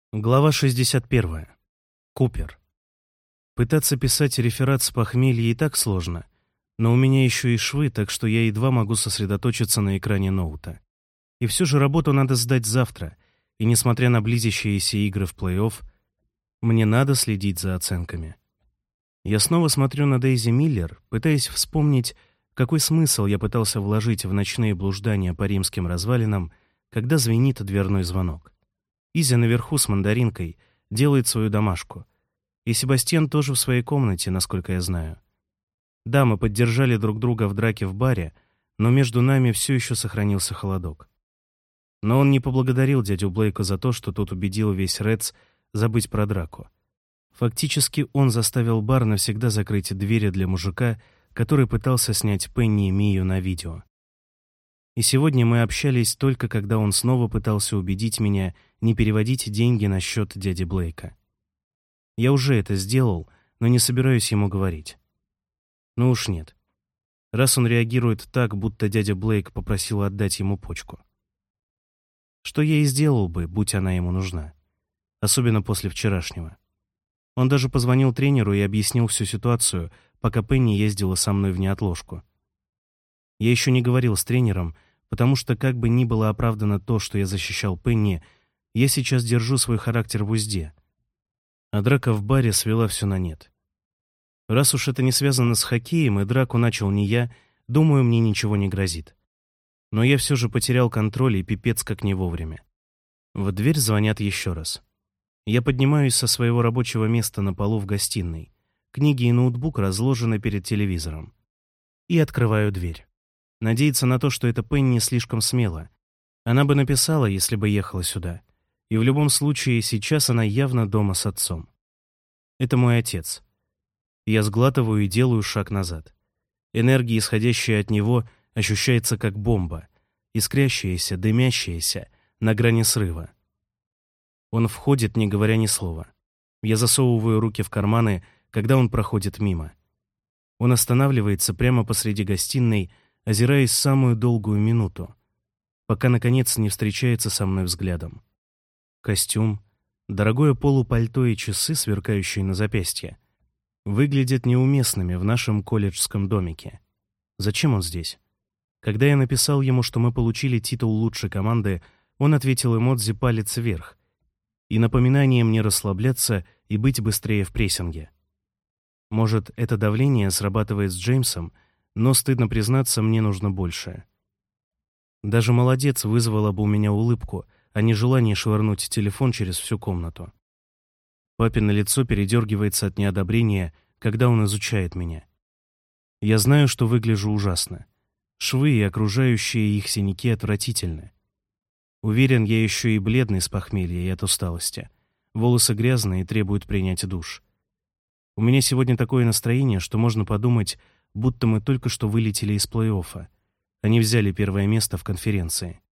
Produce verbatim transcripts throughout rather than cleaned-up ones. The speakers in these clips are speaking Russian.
Глава шестьдесят первая. Купер. Пытаться писать реферат с похмелья и так сложно, но у меня еще и швы, так что я едва могу сосредоточиться на экране ноута. И все же работу надо сдать завтра, и несмотря на близящиеся игры в плей-офф, мне надо следить за оценками. Я снова смотрю на Дейзи Миллер, пытаясь вспомнить, какой смысл я пытался вложить в ночные блуждания по римским развалинам, когда звенит дверной звонок. Изя наверху с мандаринкой делает свою домашку. И Себастьян тоже в своей комнате, насколько я знаю. Да, мы поддержали друг друга в драке в баре, но между нами все еще сохранился холодок. Но он не поблагодарил дядю Блейка за то, что тот убедил весь Редс забыть про драку. Фактически он заставил бар навсегда закрыть двери для мужика, который пытался снять Пенни и Мию на видео. И сегодня мы общались только когда он снова пытался убедить меня не переводить деньги на счет дяди Блейка. Я уже это сделал, но не собираюсь ему говорить. Ну уж нет. Раз он реагирует так, будто дядя Блейк попросил отдать ему почку. Что я и сделал бы, будь она ему нужна. Особенно после вчерашнего. Он даже позвонил тренеру и объяснил всю ситуацию, пока Пенни ездила со мной в неотложку. Я еще не говорил с тренером, потому что, как бы ни было оправдано то, что я защищал Пенни, я сейчас держу свой характер в узде. А драка в баре свела все на нет. Раз уж это не связано с хоккеем, и драку начал не я, думаю, мне ничего не грозит. Но я все же потерял контроль и пипец как не вовремя. В дверь звонят еще раз. Я поднимаюсь со своего рабочего места на полу в гостиной. Книги и ноутбук разложены перед телевизором. И открываю дверь. Надеяться на то, что это Пенни, слишком смело. Она бы написала, если бы ехала сюда. И в любом случае, сейчас она явно дома с отцом. Это мой отец. Я сглатываю и делаю шаг назад. Энергия, исходящая от него, ощущается как бомба. Искрящаяся, дымящаяся, на грани срыва. Он входит, не говоря ни слова. Я засовываю руки в карманы, когда он проходит мимо. Он останавливается прямо посреди гостиной, озираясь самую долгую минуту, пока, наконец, не встречается со мной взглядом. Костюм, дорогое полупальто и часы, сверкающие на запястье, выглядят неуместными в нашем колледжском домике. Зачем он здесь? Когда я написал ему, что мы получили титул лучшей команды, он ответил эмодзи «палец вверх» и напоминание мне расслабляться и быть быстрее в прессинге. Может, это давление срабатывает с Джеймсом, но, стыдно признаться, мне нужно большее. Даже «молодец» вызвала бы у меня улыбку, а не желание швырнуть телефон через всю комнату. Папино лицо передергивается от неодобрения, когда он изучает меня. Я знаю, что выгляжу ужасно. Швы и окружающие их синяки отвратительны. Уверен, я еще и бледный с похмелья и от усталости. Волосы грязные и требуют принять душ. У меня сегодня такое настроение, что можно подумать, будто мы только что вылетели из плей-оффа. Они взяли первое место в конференции.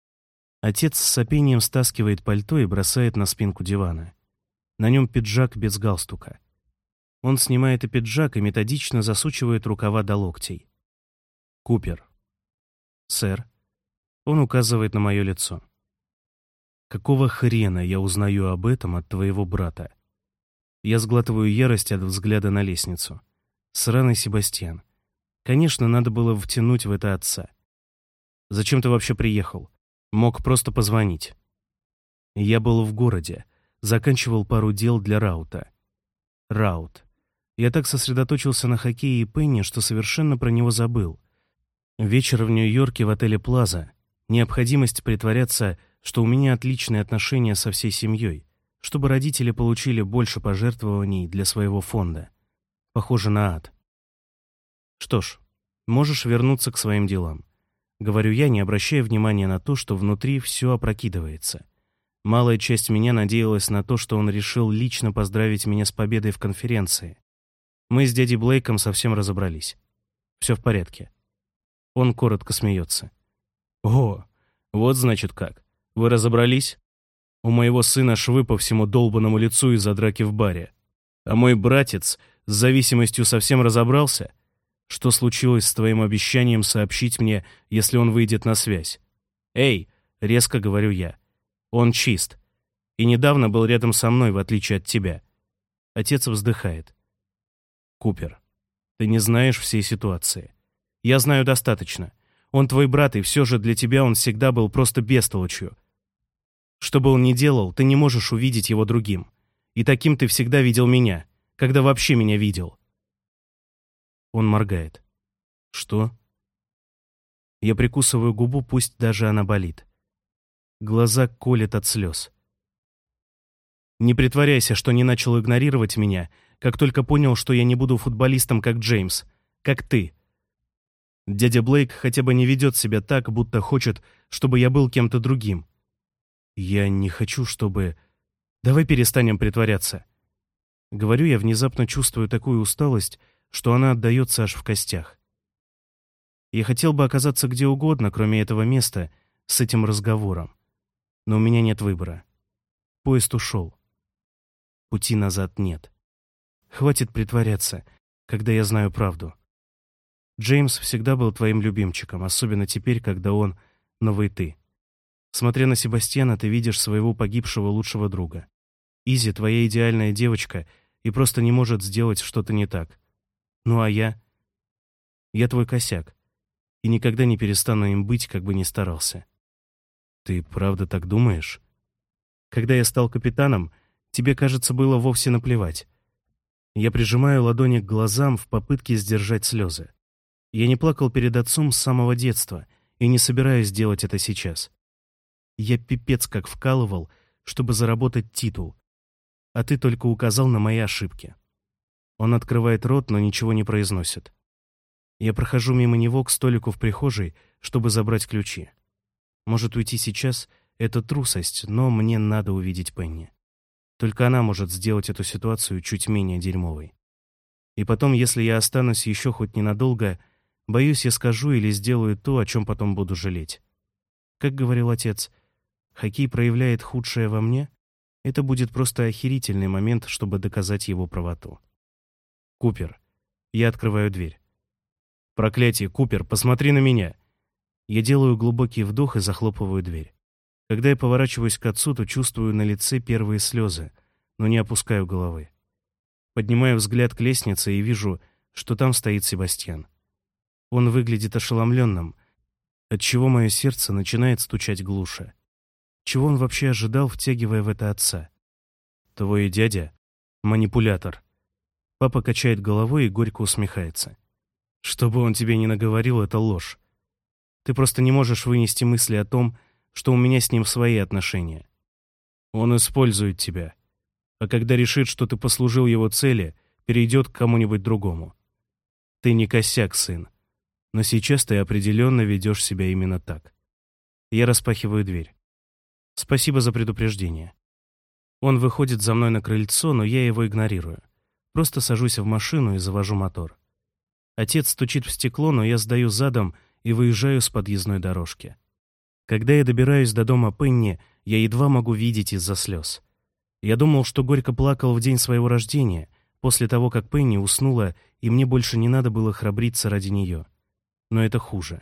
Отец с сопением стаскивает пальто и бросает на спинку дивана. На нем пиджак без галстука. Он снимает и пиджак и методично засучивает рукава до локтей. «Купер». «Сэр». Он указывает на мое лицо. «Какого хрена я узнаю об этом от твоего брата?» Я сглатываю ярость от взгляда на лестницу. Сраный Себастьян. Конечно, надо было втянуть в это отца. «Зачем ты вообще приехал? Мог просто позвонить». Я был в городе, заканчивал пару дел для Раута. Раут. Я так сосредоточился на хоккее и Пенни, что совершенно про него забыл. Вечер в Нью-Йорке в отеле «Плаза». Необходимость притворяться, что у меня отличные отношения со всей семьей, чтобы родители получили больше пожертвований для своего фонда. Похоже на ад. Что ж, можешь вернуться к своим делам. Говорю я, не обращая внимания на то, что внутри все опрокидывается. Малая часть меня надеялась на то, что он решил лично поздравить меня с победой в конференции. Мы с дядей Блейком совсем разобрались. Все в порядке. Он коротко смеется. «О, вот значит как. Вы разобрались? У моего сына швы по всему долбанному лицу из-за драки в баре. А мой братец с зависимостью совсем разобрался? Что случилось с твоим обещанием сообщить мне, если он выйдет на связь? Эй, резко говорю я. Он чист. И недавно был рядом со мной, в отличие от тебя. Отец вздыхает. Купер, ты не знаешь всей ситуации. Я знаю достаточно. Он твой брат, и все же для тебя он всегда был просто бестолочью. Что бы он ни делал, ты не можешь увидеть его другим. И таким ты всегда видел меня, когда вообще меня видел. Он моргает. Что? Я прикусываю губу, пусть даже она болит. Глаза колят от слез. Не притворяйся, что не начал игнорировать меня, как только понял, что я не буду футболистом, как Джеймс, как ты. Дядя Блейк хотя бы не ведет себя так, будто хочет, чтобы я был кем-то другим. Я не хочу, чтобы... Давай перестанем притворяться. Говорю я, внезапно чувствую такую усталость, что она отдается аж в костях. Я хотел бы оказаться где угодно, кроме этого места, с этим разговором. Но у меня нет выбора. Поезд ушел. Пути назад нет. Хватит притворяться, когда я знаю правду. Джеймс всегда был твоим любимчиком, особенно теперь, когда он новый ты. Смотря на Себастьяна, ты видишь своего погибшего лучшего друга. Изи — твоя идеальная девочка и просто не может сделать что-то не так. Ну а я? Я твой косяк. И никогда не перестану им быть, как бы ни старался. Ты правда так думаешь? Когда я стал капитаном, тебе, кажется, было вовсе наплевать. Я прижимаю ладони к глазам в попытке сдержать слезы. Я не плакал перед отцом с самого детства и не собираюсь делать это сейчас. Я пипец как вкалывал, чтобы заработать титул, а ты только указал на мои ошибки. Он открывает рот, но ничего не произносит. Я прохожу мимо него к столику в прихожей, чтобы забрать ключи. Может, уйти сейчас — это трусость, но мне надо увидеть Пенни. Только она может сделать эту ситуацию чуть менее дерьмовой. И потом, если я останусь еще хоть ненадолго, боюсь, я скажу или сделаю то, о чем потом буду жалеть. Как говорил отец, хоккей проявляет худшее во мне. Это будет просто охерительный момент, чтобы доказать его правоту. Купер. Я открываю дверь. Проклятие, Купер, посмотри на меня. Я делаю глубокий вдох и захлопываю дверь. Когда я поворачиваюсь к отцу, то чувствую на лице первые слезы, но не опускаю головы. Поднимаю взгляд к лестнице и вижу, что там стоит Себастьян. Он выглядит ошеломленным, отчего мое сердце начинает стучать глуше. Чего он вообще ожидал, втягивая в это отца? Твой дядя — манипулятор. Папа качает головой и горько усмехается. Что бы он тебе ни наговорил, это ложь. Ты просто не можешь вынести мысли о том, что у меня с ним свои отношения. Он использует тебя, а когда решит, что ты послужил его цели, перейдет к кому-нибудь другому. Ты не косяк, сын, но сейчас ты определенно ведешь себя именно так. Я распахиваю дверь. Спасибо за предупреждение. Он выходит за мной на крыльцо, но я его игнорирую. Просто сажусь в машину и завожу мотор. Отец стучит в стекло, но я сдаю задом и выезжаю с подъездной дорожки. Когда я добираюсь до дома Пенни, я едва могу видеть из-за слез. Я думал, что горько плакал в день своего рождения, после того, как Пенни уснула, и мне больше не надо было храбриться ради нее. Но это хуже.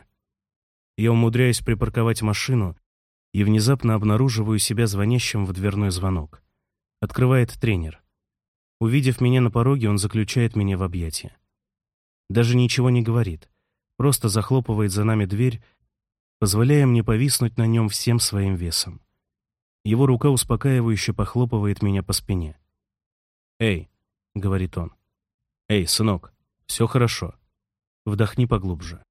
Я умудряюсь припарковать машину и внезапно обнаруживаю себя звонящим в дверной звонок. Открывает тренер. Увидев меня на пороге, он заключает меня в объятия. Даже ничего не говорит, просто захлопывает за нами дверь, позволяя мне повиснуть на нем всем своим весом. Его рука успокаивающе похлопывает меня по спине. «Эй», — говорит он, — «эй, сынок, все хорошо. Вдохни поглубже».